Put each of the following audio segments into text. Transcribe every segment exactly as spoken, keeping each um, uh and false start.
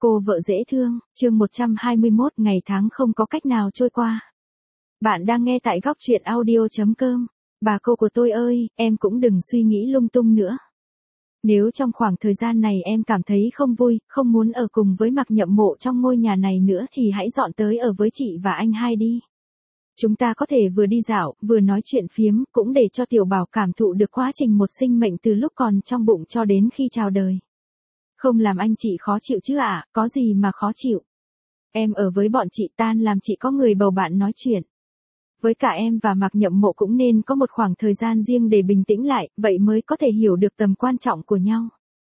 Cô vợ dễ thương, chương một trăm hai mươi mốt, ngày tháng không có cách nào trôi qua. Bạn đang nghe tại góc truyện audio chấm com. Bà cô của tôi ơi, em cũng đừng suy nghĩ lung tung nữa. Nếu trong khoảng thời gian này em cảm thấy không vui, không muốn ở cùng với Mạc Nhậm Mộ trong ngôi nhà này nữa thì hãy dọn tới ở với chị và anh hai đi. Chúng ta có thể vừa đi dạo, vừa nói chuyện phiếm, cũng để cho Tiểu Bảo cảm thụ được quá trình một sinh mệnh từ lúc còn trong bụng cho đến khi chào đời. Không làm anh chị khó chịu chứ ạ, à, có gì mà khó chịu. Em ở với bọn chị tan làm chị có người bầu bạn nói chuyện. Với cả em và Mạc Nhậm Mộ cũng nên có một khoảng thời gian riêng để bình tĩnh lại, vậy mới có thể hiểu được tầm quan trọng của nhau.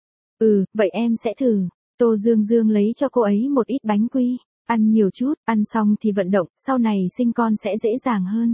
Ừ, vậy em sẽ thử. Tô Dương Dương lấy cho cô ấy một ít bánh quy, ăn nhiều chút, ăn xong thì vận động, sau này sinh con sẽ dễ dàng hơn.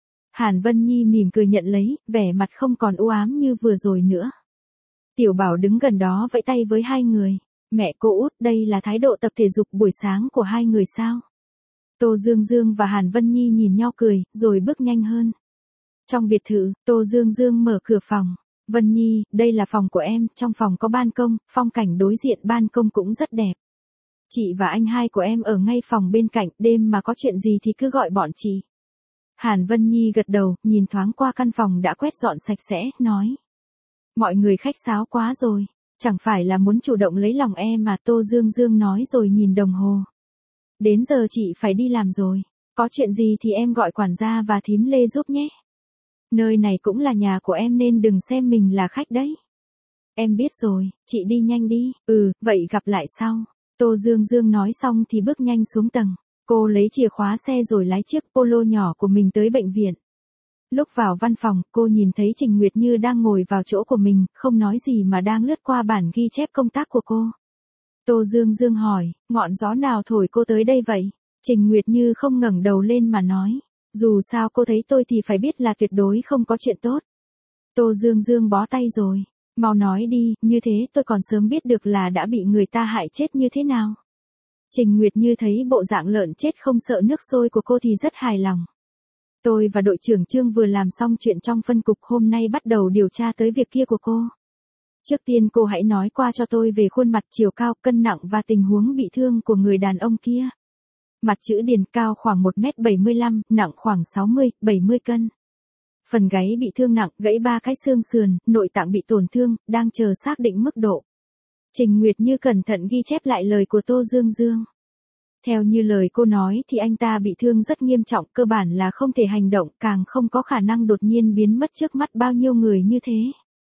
Hàn Vân Nhi mỉm cười nhận lấy, vẻ mặt không còn u ám như vừa rồi nữa. Tiểu Bảo đứng gần đó vẫy tay với hai người. Mẹ cô út, đây là thái độ tập thể dục buổi sáng của hai người sao? Tô Dương Dương và Hàn Vân Nhi nhìn nhau cười, rồi bước nhanh hơn. Trong biệt thự, Tô Dương Dương mở cửa phòng. Vân Nhi, đây là phòng của em, trong phòng có ban công, phong cảnh đối diện ban công cũng rất đẹp. Chị và anh hai của em ở ngay phòng bên cạnh, đêm mà có chuyện gì thì cứ gọi bọn chị. Hàn Vân Nhi gật đầu, nhìn thoáng qua căn phòng đã quét dọn sạch sẽ, nói. Mọi người khách sáo quá rồi, chẳng phải là muốn chủ động lấy lòng em mà, Tô Dương Dương nói rồi nhìn đồng hồ. Đến giờ chị phải đi làm rồi, có chuyện gì thì em gọi quản gia và thím Lê giúp nhé. Nơi này cũng là nhà của em nên đừng xem mình là khách đấy. Em biết rồi, chị đi nhanh đi, ừ, vậy gặp lại sau. Tô Dương Dương nói xong thì bước nhanh xuống tầng, cô lấy chìa khóa xe rồi lái chiếc Polo nhỏ của mình tới bệnh viện. Lúc vào văn phòng, cô nhìn thấy Trình Nguyệt Như đang ngồi vào chỗ của mình, không nói gì mà đang lướt qua bản ghi chép công tác của cô. Tô Dương Dương hỏi, ngọn gió nào thổi cô tới đây vậy? Trình Nguyệt Như không ngẩng đầu lên mà nói, dù sao cô thấy tôi thì phải biết là tuyệt đối không có chuyện tốt. Tô Dương Dương bó tay rồi, mau nói đi, như thế tôi còn sớm biết được là đã bị người ta hại chết như thế nào. Trình Nguyệt Như thấy bộ dạng lợn chết không sợ nước sôi của cô thì rất hài lòng. Tôi và đội trưởng Trương vừa làm xong chuyện trong phân cục, hôm nay bắt đầu điều tra tới việc kia của cô. Trước tiên cô hãy nói qua cho tôi về khuôn mặt, chiều cao, cân nặng và tình huống bị thương của người đàn ông kia. Mặt chữ Điền, cao khoảng một mét bảy mươi lăm, nặng khoảng sáu mươi, bảy mươi cân. Phần gáy bị thương nặng, gãy ba cái xương sườn, nội tạng bị tổn thương, đang chờ xác định mức độ. Trình Nguyệt Như cẩn thận ghi chép lại lời của Tô Dương Dương. Theo như lời cô nói thì anh ta bị thương rất nghiêm trọng, cơ bản là không thể hành động, càng không có khả năng đột nhiên biến mất trước mắt bao nhiêu người như thế.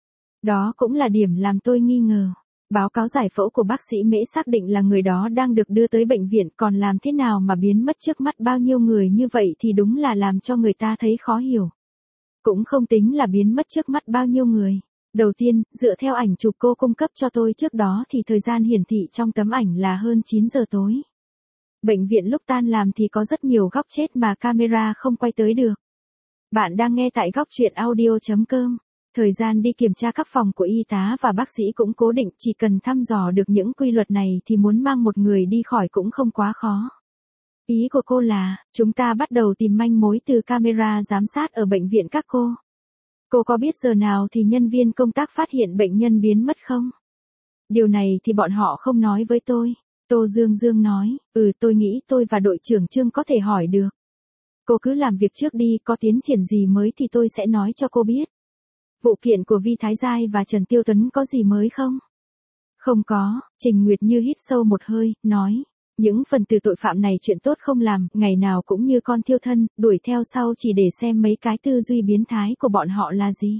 Đó cũng là điểm làm tôi nghi ngờ. Báo cáo giải phẫu của bác sĩ Mễ xác định là người đó đang được đưa tới bệnh viện, còn làm thế nào mà biến mất trước mắt bao nhiêu người như vậy thì đúng là làm cho người ta thấy khó hiểu. Cũng không tính là biến mất trước mắt bao nhiêu người. Đầu tiên, dựa theo ảnh chụp cô cung cấp cho tôi trước đó thì thời gian hiển thị trong tấm ảnh là hơn chín giờ tối. Bệnh viện lúc tan làm thì có rất nhiều góc chết mà camera không quay tới được. Bạn đang nghe tại góc truyện audio chấm com. Thời gian đi kiểm tra các phòng của y tá và bác sĩ cũng cố định, chỉ cần thăm dò được những quy luật này thì muốn mang một người đi khỏi cũng không quá khó. Ý của cô là, chúng ta bắt đầu tìm manh mối từ camera giám sát ở bệnh viện các cô. Cô có biết giờ nào thì nhân viên công tác phát hiện bệnh nhân biến mất không? Điều này thì bọn họ không nói với tôi. Tô Dương Dương nói, ừ tôi nghĩ tôi và đội trưởng Trương có thể hỏi được. Cô cứ làm việc trước đi, có tiến triển gì mới thì tôi sẽ nói cho cô biết. Vụ kiện của Vi Thái Giai và Trần Tiêu Tuấn có gì mới không? Không có, Trình Nguyệt Như hít sâu một hơi, nói. Những phần tử tội phạm này chuyện tốt không làm, ngày nào cũng như con thiêu thân, đuổi theo sau chỉ để xem mấy cái tư duy biến thái của bọn họ là gì.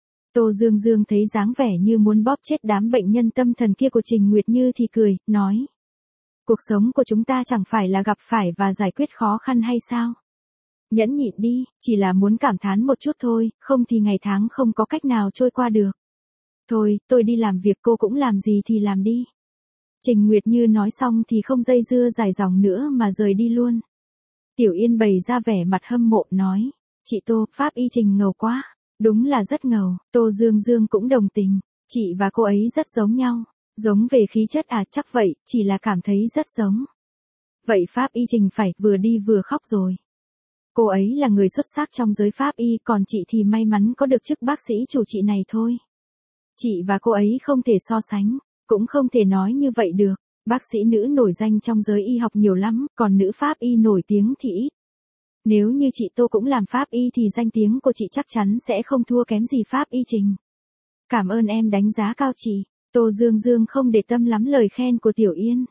Tô Dương Dương thấy dáng vẻ như muốn bóp chết đám bệnh nhân tâm thần kia của Trình Nguyệt Như thì cười, nói. Cuộc sống của chúng ta chẳng phải là gặp phải và giải quyết khó khăn hay sao? Nhẫn nhịn đi, chỉ là muốn cảm thán một chút thôi, không thì ngày tháng không có cách nào trôi qua được. Thôi, tôi đi làm việc, cô cũng làm gì thì làm đi. Trình Nguyệt Như nói xong thì không dây dưa dài dòng nữa mà rời đi luôn. Tiểu Yên bày ra vẻ mặt hâm mộ nói, chị Tô, pháp y Trình ngầu quá. Đúng là rất ngầu, Tô Dương Dương cũng đồng tình, chị và cô ấy rất giống nhau. Giống về khí chất à, chắc vậy, chỉ là cảm thấy rất giống. Vậy pháp y Trình phải vừa đi vừa khóc rồi. Cô ấy là người xuất sắc trong giới pháp y, còn chị thì may mắn có được chức bác sĩ chủ trị này thôi. Chị và cô ấy không thể so sánh, cũng không thể nói như vậy được. Bác sĩ nữ nổi danh trong giới y học nhiều lắm, còn nữ pháp y nổi tiếng thì ít. Nếu như chị Tô cũng làm pháp y thì danh tiếng của chị chắc chắn sẽ không thua kém gì pháp y Trình. Cảm ơn em đánh giá cao chị. Tô Dương Dương không để tâm lắm lời khen của Tiểu Yên.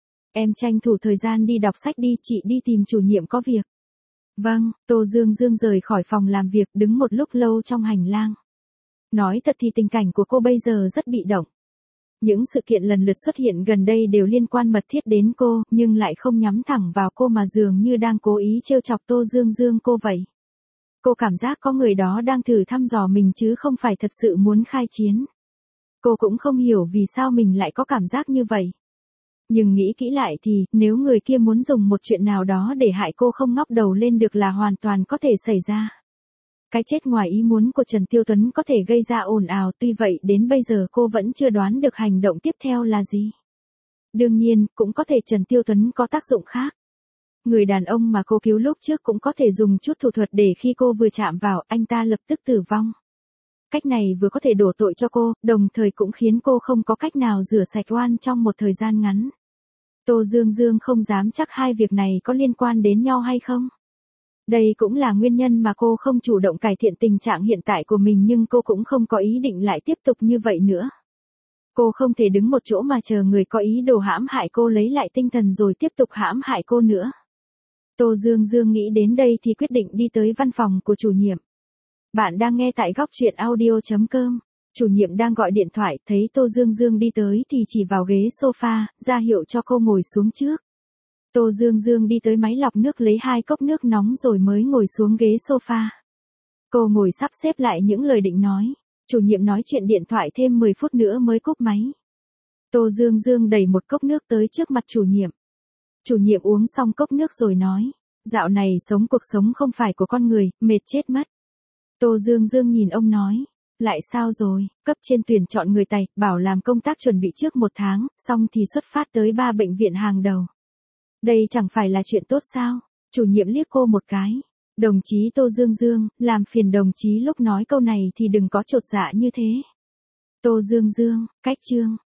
Em tranh thủ thời gian đi đọc sách đi, chị đi tìm chủ nhiệm có việc. Vâng, Tô Dương Dương rời khỏi phòng làm việc, đứng một lúc lâu trong hành lang. Nói thật thì tình cảnh của cô bây giờ rất bị động. Những sự kiện lần lượt xuất hiện gần đây đều liên quan mật thiết đến cô, nhưng lại không nhắm thẳng vào cô mà dường như đang cố ý trêu chọc Tô Dương Dương cô vậy. Cô cảm giác có người đó đang thử thăm dò mình chứ không phải thật sự muốn khai chiến. Cô cũng không hiểu vì sao mình lại có cảm giác như vậy. Nhưng nghĩ kỹ lại thì, nếu người kia muốn dùng một chuyện nào đó để hại cô không ngóc đầu lên được là hoàn toàn có thể xảy ra. Cái chết ngoài ý muốn của Trần Tiêu Tuấn có thể gây ra ồn ào, tuy vậy đến bây giờ cô vẫn chưa đoán được hành động tiếp theo là gì. Đương nhiên, cũng có thể Trần Tiêu Tuấn có tác dụng khác. Người đàn ông mà cô cứu lúc trước cũng có thể dùng chút thủ thuật để khi cô vừa chạm vào, anh ta lập tức tử vong. Cách này vừa có thể đổ tội cho cô, đồng thời cũng khiến cô không có cách nào rửa sạch oan trong một thời gian ngắn. Tô Dương Dương không dám chắc hai việc này có liên quan đến nhau hay không. Đây cũng là nguyên nhân mà cô không chủ động cải thiện tình trạng hiện tại của mình, nhưng cô cũng không có ý định lại tiếp tục như vậy nữa. Cô không thể đứng một chỗ mà chờ người có ý đồ hãm hại cô lấy lại tinh thần rồi tiếp tục hãm hại cô nữa. Tô Dương Dương nghĩ đến đây thì quyết định đi tới văn phòng của chủ nhiệm. Bạn đang nghe tại góc truyện audio chấm com. Chủ nhiệm đang gọi điện thoại, thấy Tô Dương Dương đi tới thì chỉ vào ghế sofa, ra hiệu cho cô ngồi xuống trước. Tô Dương Dương đi tới máy lọc nước lấy hai cốc nước nóng rồi mới ngồi xuống ghế sofa. Cô ngồi sắp xếp lại những lời định nói. Chủ nhiệm nói chuyện điện thoại thêm mười phút nữa mới cúp máy. Tô Dương Dương đẩy một cốc nước tới trước mặt chủ nhiệm. Chủ nhiệm uống xong cốc nước rồi nói, dạo này sống cuộc sống không phải của con người, mệt chết mất. Tô Dương Dương nhìn ông nói, lại sao rồi, cấp trên tuyển chọn người tài, bảo làm công tác chuẩn bị trước một tháng, xong thì xuất phát tới ba bệnh viện hàng đầu. Đây chẳng phải là chuyện tốt sao? Chủ nhiệm liếc cô một cái. Đồng chí Tô Dương Dương, làm phiền đồng chí lúc nói câu này thì đừng có chột dạ như thế. Tô Dương Dương, cách chương.